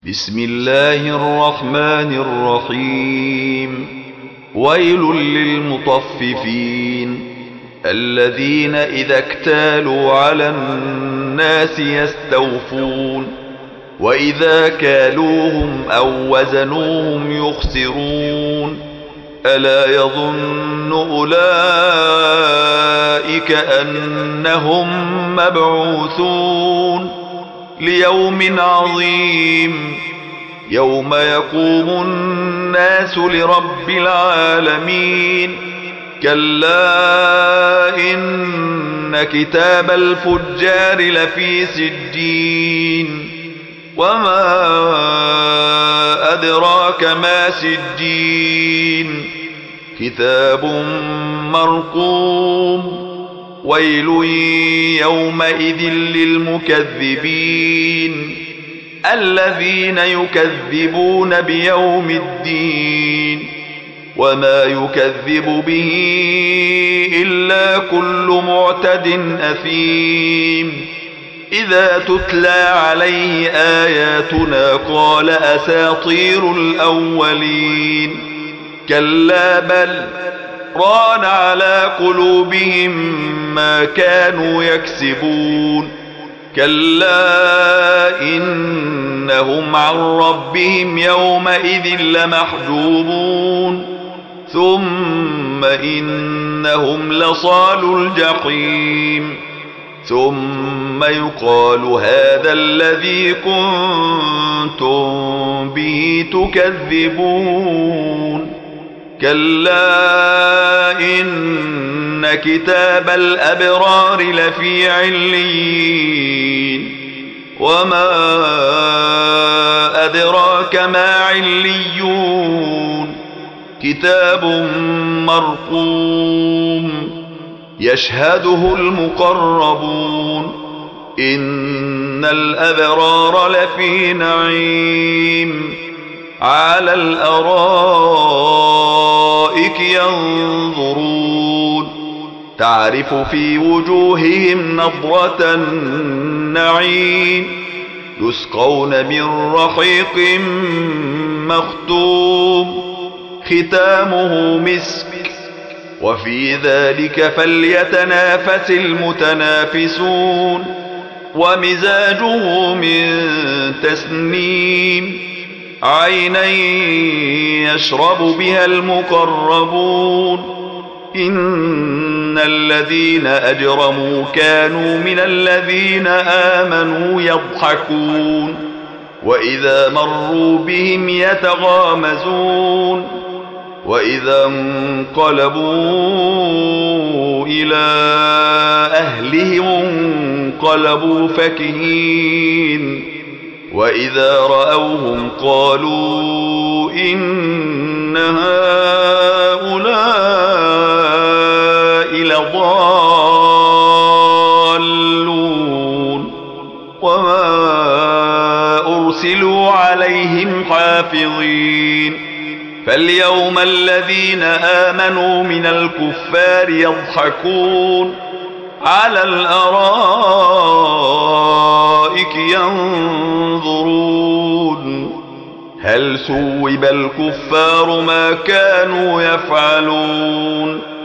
بسم الله الرحمن الرحيم. ويل للمطففين الذين إذا اكتالوا على الناس يستوفون وإذا كالوهم أو وزنوهم يخسرون. ألا يظن أولئك أنهم مبعوثون ليوم عظيم يوم يقوم الناس لرب العالمين. كلا إن كتاب الفجار لفي سجين وما أدراك ما سجين كتاب مرقوم. ويل يومئذ للمكذبين الذين يكذبون بيوم الدين وما يكذب به إلا كل معتد أثيم. إذا تتلى عليه آياتنا قال أساطير الأولين. كلا بل ران على قلوبهم ما كانوا يكسبون. كلا إنهم عن ربهم يومئذ لمحجوبون ثم إنهم لصالو الجحيم. ثم يقال هذا الذي كنتم به تكذبون. كلا إن كتاب الأبرار لفي عليين وما أدراك ما عليون كتاب مرقوم يشهده المقربون. إن الأبرار لفي نعيم على الأرائك ينظرون تعرف في وجوههم نضرة النعيم يسقون من رحيق مختوم ختامه مسك وفي ذلك فليتنافس المتنافسون. ومزاجه من تسنيم عينا يشرب بها المقربون. إن الذين أجرموا كانوا من الذين آمنوا يضحكون وإذا مروا بهم يتغامزون. وإذا انقلبوا إلى أهلهم انقلبوا فكهين. وإذا رأوهم قالوا إن هؤلاء لضالون وما أرسلوا عليهم حافظين. فاليوم الذين آمنوا من الكفار يضحكون على الأرائك ينظرون هل ثوب الكفار ما كانوا يفعلون.